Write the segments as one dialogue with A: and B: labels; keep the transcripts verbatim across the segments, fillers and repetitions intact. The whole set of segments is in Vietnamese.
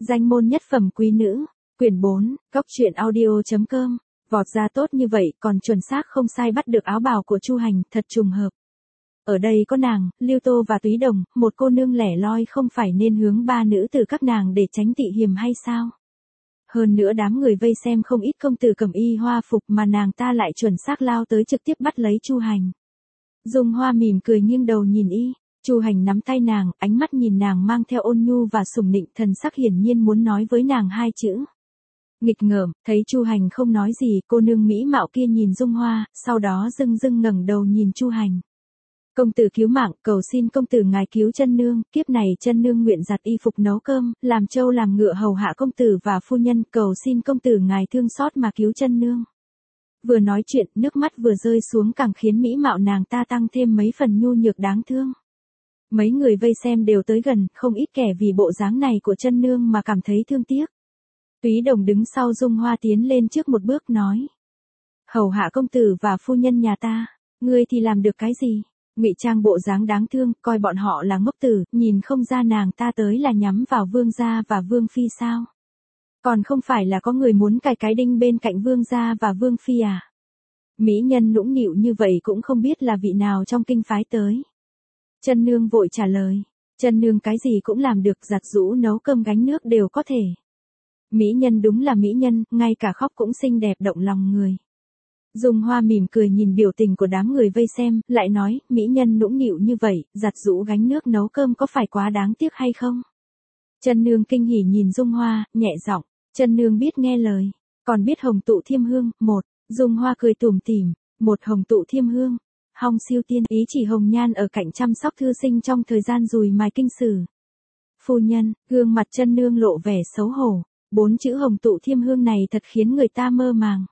A: Danh môn nhất phẩm quý nữ, quyển bốn, góc truyện audio.com, vọt ra tốt như vậy còn chuẩn xác không sai bắt được áo bào của Chu Hành, thật trùng hợp. Ở đây có nàng, Lưu Tô và Túy Đồng, một cô nương lẻ loi không phải nên hướng ba nữ từ các nàng để tránh tị hiềm hay sao? Hơn nữa đám người vây xem không ít công tử cầm y hoa phục mà nàng ta lại chuẩn xác lao tới trực tiếp bắt lấy Chu Hành. Dung Hoa mỉm cười nghiêng đầu nhìn y. Chu Hành nắm tay nàng, ánh mắt nhìn nàng mang theo ôn nhu và sủng nịnh, thần sắc hiển nhiên muốn nói với nàng hai chữ. Nghịch ngợm, thấy Chu Hành không nói gì, cô nương mỹ mạo kia nhìn Dung Hoa, sau đó dưng dưng ngẩng đầu nhìn Chu Hành. Công tử cứu mạng, cầu xin công tử ngài cứu chân nương, kiếp này chân nương nguyện giặt y phục nấu cơm, làm trâu làm ngựa hầu hạ công tử và phu nhân, cầu xin công tử ngài thương xót mà cứu chân nương. Vừa nói chuyện, nước mắt vừa rơi xuống càng khiến mỹ mạo nàng ta tăng thêm mấy phần nhu nhược đáng thương. Mấy người vây xem đều tới gần, không ít kẻ vì bộ dáng này của chân nương mà cảm thấy thương tiếc. Túy Đồng đứng sau Dung Hoa tiến lên trước một bước nói. Hầu hạ công tử và phu nhân nhà ta, ngươi thì làm được cái gì? Ngụy trang bộ dáng đáng thương, coi bọn họ là ngốc tử, nhìn không ra nàng ta tới là nhắm vào vương gia và vương phi sao? Còn không phải là có người muốn cài cái đinh bên cạnh vương gia và vương phi à? Mỹ nhân nũng nịu như vậy cũng không biết là vị nào trong kinh phái tới. Chân nương vội trả lời, chân nương cái gì cũng làm được, giặt giũ nấu cơm gánh nước đều có thể. Mỹ nhân đúng là mỹ nhân, ngay cả khóc cũng xinh đẹp động lòng người. Dung Hoa mỉm cười nhìn biểu tình của đám người vây xem, lại nói, mỹ nhân nũng nịu như vậy, giặt giũ gánh nước nấu cơm có phải quá đáng tiếc hay không? Chân nương kinh hỉ nhìn Dung Hoa, nhẹ giọng, chân nương biết nghe lời, còn biết hồng tụ thiêm hương, một, Dung Hoa cười tủm tỉm, một hồng tụ thiêm hương. Hong siêu tiên ý chỉ hồng nhan ở cạnh chăm sóc thư sinh trong thời gian dùi mài kinh sử. Phu nhân, gương mặt chân nương lộ vẻ xấu hổ, bốn chữ hồng tụ thiêm hương này thật khiến người ta mơ màng.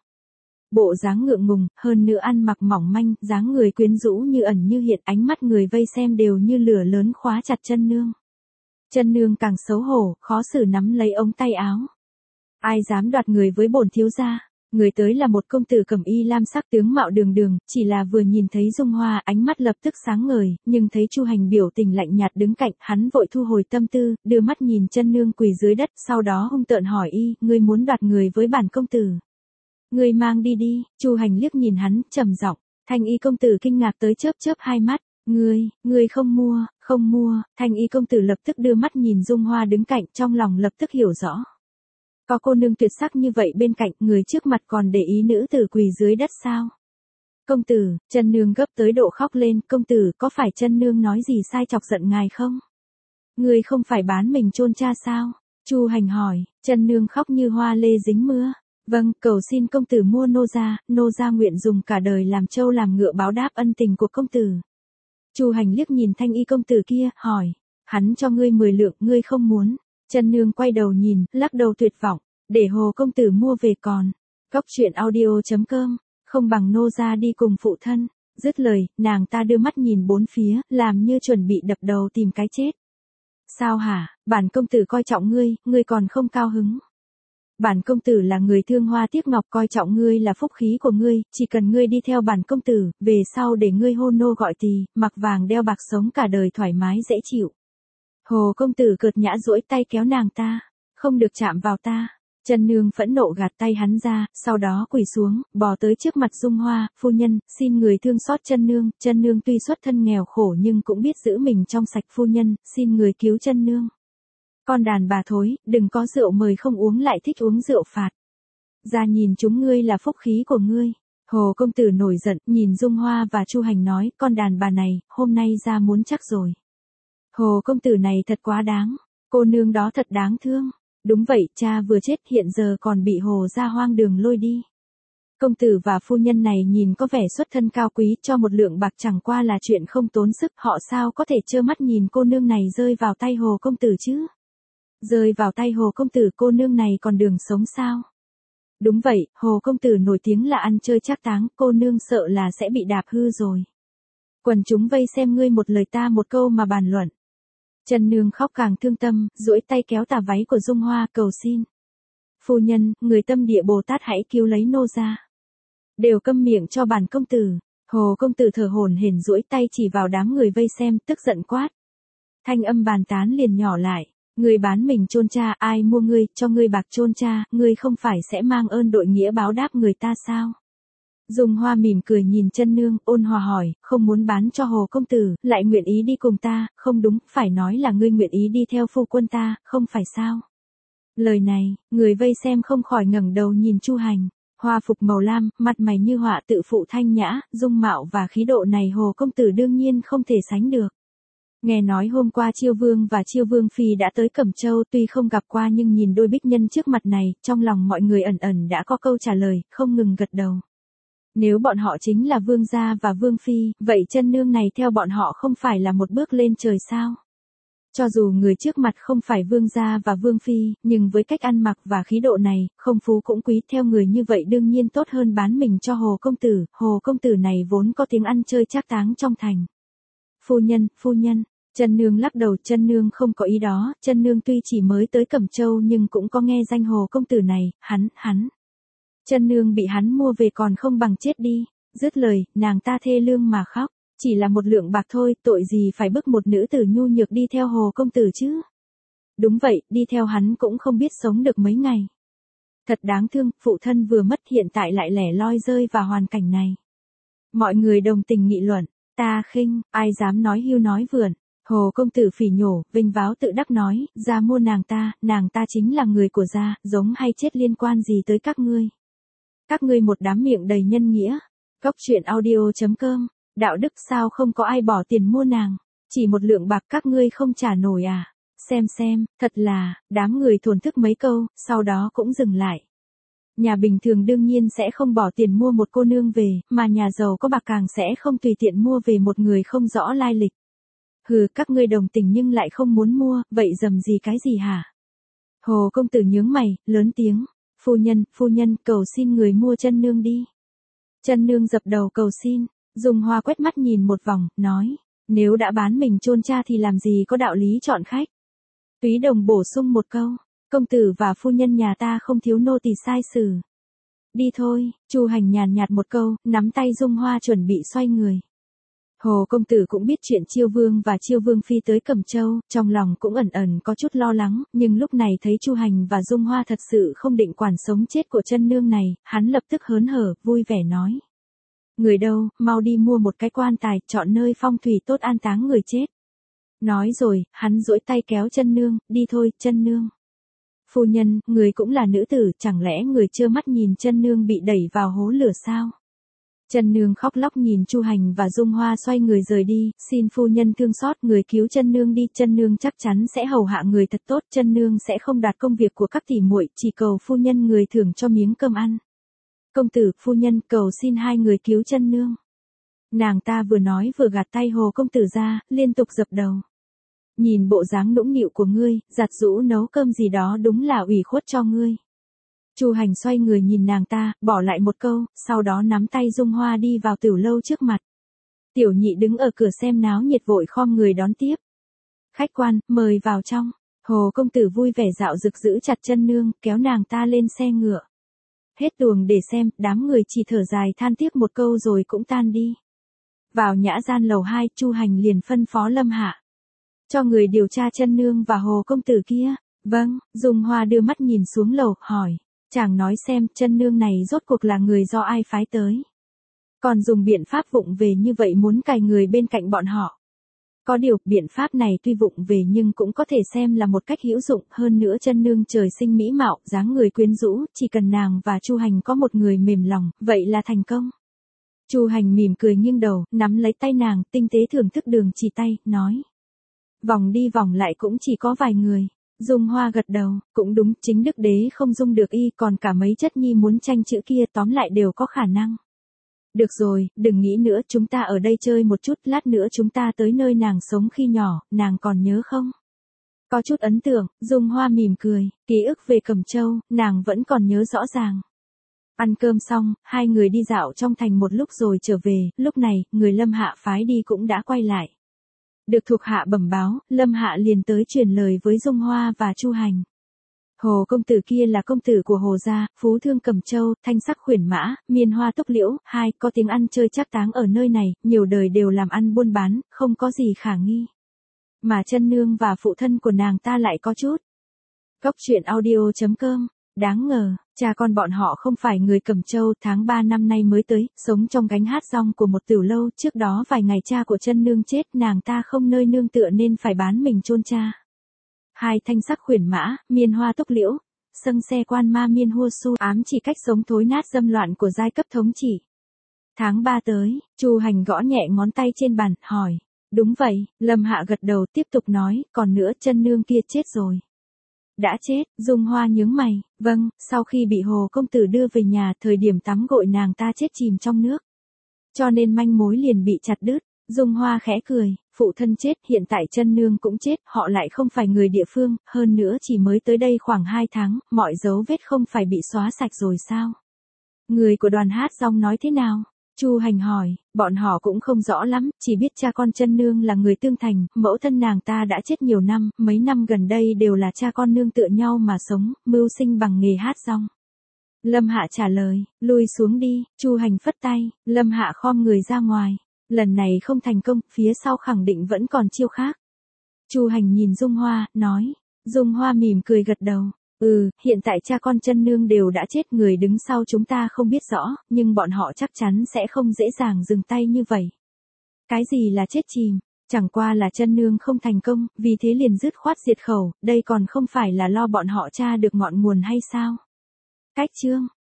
A: Bộ dáng ngượng ngùng, hơn nữa ăn mặc mỏng manh, dáng người quyến rũ như ẩn như hiện, ánh mắt người vây xem đều như lửa lớn khóa chặt chân nương. Chân nương càng xấu hổ, khó xử nắm lấy ống tay áo. Ai dám đoạt người với bổn thiếu gia? Người tới là một công tử cẩm y lam sắc tướng mạo đường đường, chỉ là vừa nhìn thấy Dung Hoa ánh mắt lập tức sáng ngời, nhưng thấy Chu Hành biểu tình lạnh nhạt đứng cạnh, hắn vội thu hồi tâm tư, đưa mắt nhìn chân nương quỳ dưới đất, sau đó hung tợn hỏi y, ngươi muốn đoạt người với bản công tử? Ngươi mang đi đi. Chu Hành liếc nhìn hắn, trầm giọng. Thanh y công tử kinh ngạc tới chớp chớp hai mắt, ngươi, ngươi không mua, không mua. Thanh y công tử lập tức đưa mắt nhìn Dung Hoa đứng cạnh, trong lòng lập tức hiểu rõ. Có cô nương tuyệt sắc như vậy bên cạnh, người trước mặt còn để ý nữ tử quỳ dưới đất sao? Công tử, chân nương gấp tới độ khóc lên, công tử có phải chân nương nói gì sai chọc giận ngài không? Người không phải bán mình chôn cha sao? Chu Hành hỏi, chân nương khóc như hoa lê dính mưa. Vâng, cầu xin công tử mua nô gia, nô gia nguyện dùng cả đời làm trâu làm ngựa báo đáp ân tình của công tử. Chu Hành liếc nhìn thanh y công tử kia, hỏi, hắn cho ngươi mười lượng, ngươi không muốn. Chân nương quay đầu nhìn, lắc đầu tuyệt vọng, để hồ công tử mua về còn. Góc truyện audio.com, không bằng nô gia đi cùng phụ thân. Dứt lời, nàng ta đưa mắt nhìn bốn phía, làm như chuẩn bị đập đầu tìm cái chết. Sao hả, bản công tử coi trọng ngươi, ngươi còn không cao hứng. Bản công tử là người thương hoa tiếc ngọc, coi trọng ngươi là phúc khí của ngươi, chỉ cần ngươi đi theo bản công tử, về sau để ngươi hôn nô gọi tỳ, mặc vàng đeo bạc sống cả đời thoải mái dễ chịu. Hồ công tử cợt nhã duỗi tay kéo nàng ta, không được chạm vào ta. Chân nương phẫn nộ gạt tay hắn ra, sau đó quỳ xuống, bò tới trước mặt Dung Hoa, phu nhân, xin người thương xót chân nương, chân nương tuy xuất thân nghèo khổ nhưng cũng biết giữ mình trong sạch, phu nhân, xin người cứu chân nương. Con đàn bà thối, đừng có rượu mời không uống lại thích uống rượu phạt. Ra nhìn chúng ngươi là phúc khí của ngươi. Hồ công tử nổi giận, nhìn Dung Hoa và Chu Hành nói, con đàn bà này, hôm nay ra muốn chắc rồi. Hồ công tử này thật quá đáng, cô nương đó thật đáng thương. Đúng vậy, cha vừa chết hiện giờ còn bị hồ ra hoang đường lôi đi. Công tử và phu nhân này nhìn có vẻ xuất thân cao quý, cho một lượng bạc chẳng qua là chuyện không tốn sức, họ sao có thể trơ mắt nhìn cô nương này rơi vào tay hồ công tử chứ? Rơi vào tay hồ công tử cô nương này còn đường sống sao? Đúng vậy, hồ công tử nổi tiếng là ăn chơi trác táng, cô nương sợ là sẽ bị đạp hư rồi. Quần chúng vây xem ngươi một lời ta một câu mà bàn luận. Chân nương khóc càng thương tâm, duỗi tay kéo tà váy của Dung Hoa, cầu xin. Phu nhân, người tâm địa Bồ Tát hãy cứu lấy nô gia. Đều câm miệng cho bản công tử. Hồ công tử thở hổn hển duỗi tay chỉ vào đám người vây xem, tức giận quát. Thanh âm bàn tán liền nhỏ lại. Ngươi bán mình chôn cha, ai mua ngươi, cho ngươi bạc chôn cha, ngươi không phải sẽ mang ơn đội nghĩa báo đáp người ta sao? Dung Hoa mỉm cười nhìn chân nương, ôn hòa hỏi, không muốn bán cho Hồ công tử, lại nguyện ý đi cùng ta, không đúng, phải nói là ngươi nguyện ý đi theo phu quân ta, không phải sao? Lời này, người vây xem không khỏi ngẩng đầu nhìn Chu Hành, hoa phục màu lam, mặt mày như họa tự phụ thanh nhã, dung mạo và khí độ này Hồ công tử đương nhiên không thể sánh được. Nghe nói hôm qua Chiêu Vương và Chiêu Vương Phi đã tới Cẩm Châu, tuy không gặp qua nhưng nhìn đôi bích nhân trước mặt này, trong lòng mọi người ẩn ẩn đã có câu trả lời, không ngừng gật đầu. Nếu bọn họ chính là Vương gia và Vương Phi, vậy chân nương này theo bọn họ không phải là một bước lên trời sao? Cho dù người trước mặt không phải Vương gia và Vương Phi, nhưng với cách ăn mặc và khí độ này, không phú cũng quý, theo người như vậy đương nhiên tốt hơn bán mình cho Hồ công tử, Hồ công tử này vốn có tiếng ăn chơi trác táng trong thành. Phu nhân, phu nhân. Chân nương lắc đầu, chân nương không có ý đó, chân nương tuy chỉ mới tới Cẩm Châu nhưng cũng có nghe danh Hồ công tử này, hắn, hắn. Chân nương bị hắn mua về còn không bằng chết đi, dứt lời, nàng ta thê lương mà khóc, chỉ là một lượng bạc thôi, tội gì phải bức một nữ tử nhu nhược đi theo Hồ công tử chứ. Đúng vậy, đi theo hắn cũng không biết sống được mấy ngày. Thật đáng thương, phụ thân vừa mất hiện tại lại lẻ loi rơi vào hoàn cảnh này. Mọi người đồng tình nghị luận, ta khinh, ai dám nói hưu nói vượn. Hồ công tử phỉ nhổ, vinh váo tự đắc nói, gia mua nàng ta, nàng ta chính là người của gia, giống hay chết liên quan gì tới các ngươi. Các ngươi một đám miệng đầy nhân nghĩa. Cốc truyện audio chấm com, đạo đức sao không có ai bỏ tiền mua nàng, chỉ một lượng bạc các ngươi không trả nổi à, xem xem, thật là, đám người thổn thức mấy câu, sau đó cũng dừng lại. Nhà bình thường đương nhiên sẽ không bỏ tiền mua một cô nương về, mà nhà giàu có bạc càng sẽ không tùy tiện mua về một người không rõ lai lịch. Hừ, các ngươi đồng tình nhưng lại không muốn mua, vậy dầm gì cái gì hả? Hồ công tử nhướng mày, lớn tiếng, phu nhân, phu nhân, cầu xin người mua chân nương đi. Chân nương dập đầu cầu xin, Dung Hoa quét mắt nhìn một vòng, nói, nếu đã bán mình chôn cha thì làm gì có đạo lý chọn khách. Túy Đồng bổ sung một câu, công tử và phu nhân nhà ta không thiếu nô tỳ sai sử. Đi thôi, Chu Hành nhàn nhạt một câu, nắm tay Dung Hoa chuẩn bị xoay người. Hồ công tử cũng biết chuyện Chiêu Vương và Chiêu Vương Phi tới Cẩm Châu, trong lòng cũng ẩn ẩn có chút lo lắng, nhưng lúc này thấy Chu Hành và Dung Hoa thật sự không định quản sống chết của chân nương này, hắn lập tức hớn hở, vui vẻ nói. Người đâu, mau đi mua một cái quan tài, chọn nơi phong thủy tốt an táng người chết. Nói rồi, hắn duỗi tay kéo chân nương, đi thôi, chân nương. Phu nhân, người cũng là nữ tử, chẳng lẽ người trơ mắt nhìn chân nương bị đẩy vào hố lửa sao? Chân nương khóc lóc nhìn Chu Hành và Dung Hoa xoay người rời đi, xin phu nhân thương xót, người cứu chân nương đi, chân nương chắc chắn sẽ hầu hạ người thật tốt, chân nương sẽ không đoạt công việc của các tỷ muội, chỉ cầu phu nhân người thưởng cho miếng cơm ăn. Công tử, phu nhân, cầu xin hai người cứu chân nương. Nàng ta vừa nói vừa gạt tay Hồ công tử ra, liên tục dập đầu. Nhìn bộ dáng nũng nịu của ngươi, giặt giũ nấu cơm gì đó đúng là ủy khuất cho ngươi. Chu Hành xoay người nhìn nàng ta, bỏ lại một câu, sau đó nắm tay Dung Hoa đi vào tiểu lâu trước mặt. Tiểu nhị đứng ở cửa xem náo nhiệt vội khom người đón tiếp. Khách quan, mời vào trong. Hồ công tử vui vẻ dạo dực giữ chặt chân nương, kéo nàng ta lên xe ngựa. Hết tuồng để xem, đám người chỉ thở dài than tiếc một câu rồi cũng tan đi. Vào nhã gian lầu hai, Chu Hành liền phân phó Lâm Hạ. Cho người điều tra chân nương và Hồ công tử kia. Vâng, Dung Hoa đưa mắt nhìn xuống lầu, hỏi. Chàng nói xem, chân nương này rốt cuộc là người do ai phái tới. Còn dùng biện pháp vụng về như vậy muốn cài người bên cạnh bọn họ. Có điều, biện pháp này tuy vụng về nhưng cũng có thể xem là một cách hữu dụng, hơn nữa chân nương trời sinh mỹ mạo, dáng người quyến rũ, chỉ cần nàng và Chu Hành có một người mềm lòng, vậy là thành công. Chu Hành mỉm cười nghiêng đầu, nắm lấy tay nàng, tinh tế thưởng thức đường chỉ tay, nói. Vòng đi vòng lại cũng chỉ có vài người. Dung Hoa gật đầu, cũng đúng, chính đức đế không dung được y, còn cả mấy chất nhi muốn tranh chữ kia tóm lại đều có khả năng. Được rồi, đừng nghĩ nữa, chúng ta ở đây chơi một chút, lát nữa chúng ta tới nơi nàng sống khi nhỏ, nàng còn nhớ không? Có chút ấn tượng, Dung Hoa mỉm cười, ký ức về Cẩm Châu, nàng vẫn còn nhớ rõ ràng. Ăn cơm xong, hai người đi dạo trong thành một lúc rồi trở về, lúc này, người Lâm Hạ phái đi cũng đã quay lại. Được thuộc hạ bẩm báo, Lâm Hạ liền tới truyền lời với Dung Hoa và Chu Hành. Hồ công tử kia là công tử của Hồ gia, phú thương Cẩm Châu, thanh sắc khuyển mã, miên hoa túc liễu, hai, có tiếng ăn chơi trác táng ở nơi này, nhiều đời đều làm ăn buôn bán, không có gì khả nghi. Mà chân nương và phụ thân của nàng ta lại có chút. Cốc truyện audio chấm com. Đáng ngờ, cha con bọn họ không phải người Cẩm Châu, tháng ba năm nay mới tới, sống trong gánh hát rong của một tiểu lâu, trước đó vài ngày cha của chân nương chết, nàng ta không nơi nương tựa nên phải bán mình chôn cha. Hai thanh sắc khuyển mã, miên hoa túc liễu, sâng xe quan ma miên hua su, ám chỉ cách sống thối nát dâm loạn của giai cấp thống trị. Tháng ba tới, Chu Hành gõ nhẹ ngón tay trên bàn, hỏi. Đúng vậy, Lâm Hạ gật đầu tiếp tục nói, còn nữa chân nương kia chết rồi. Đã chết, Dung Hoa nhướng mày, vâng, sau khi bị Hồ công tử đưa về nhà, thời điểm tắm gội nàng ta chết chìm trong nước. Cho nên manh mối liền bị chặt đứt. Dung Hoa khẽ cười, phụ thân chết, hiện tại chân nương cũng chết, họ lại không phải người địa phương, hơn nữa chỉ mới tới đây khoảng hai tháng, mọi dấu vết không phải bị xóa sạch rồi sao? Người của đoàn hát rong nói thế nào? Chu Hành hỏi, bọn họ cũng không rõ lắm, chỉ biết cha con chân nương là người tương thành, mẫu thân nàng ta đã chết nhiều năm, mấy năm gần đây đều là cha con nương tựa nhau mà sống, mưu sinh bằng nghề hát rong. Lâm Hạ trả lời, lui xuống đi, Chu Hành phất tay, Lâm Hạ khom người ra ngoài. Lần này không thành công, phía sau khẳng định vẫn còn chiêu khác. Chu Hành nhìn Dung Hoa, nói. Dung Hoa mỉm cười gật đầu. Ừ, hiện tại cha con chân nương đều đã chết, người đứng sau chúng ta không biết rõ, nhưng bọn họ chắc chắn sẽ không dễ dàng dừng tay như vậy. Cái gì là chết chìm? Chẳng qua là chân nương không thành công, vì thế liền dứt khoát diệt khẩu, đây còn không phải là lo bọn họ tra được ngọn nguồn hay sao? Cách chương.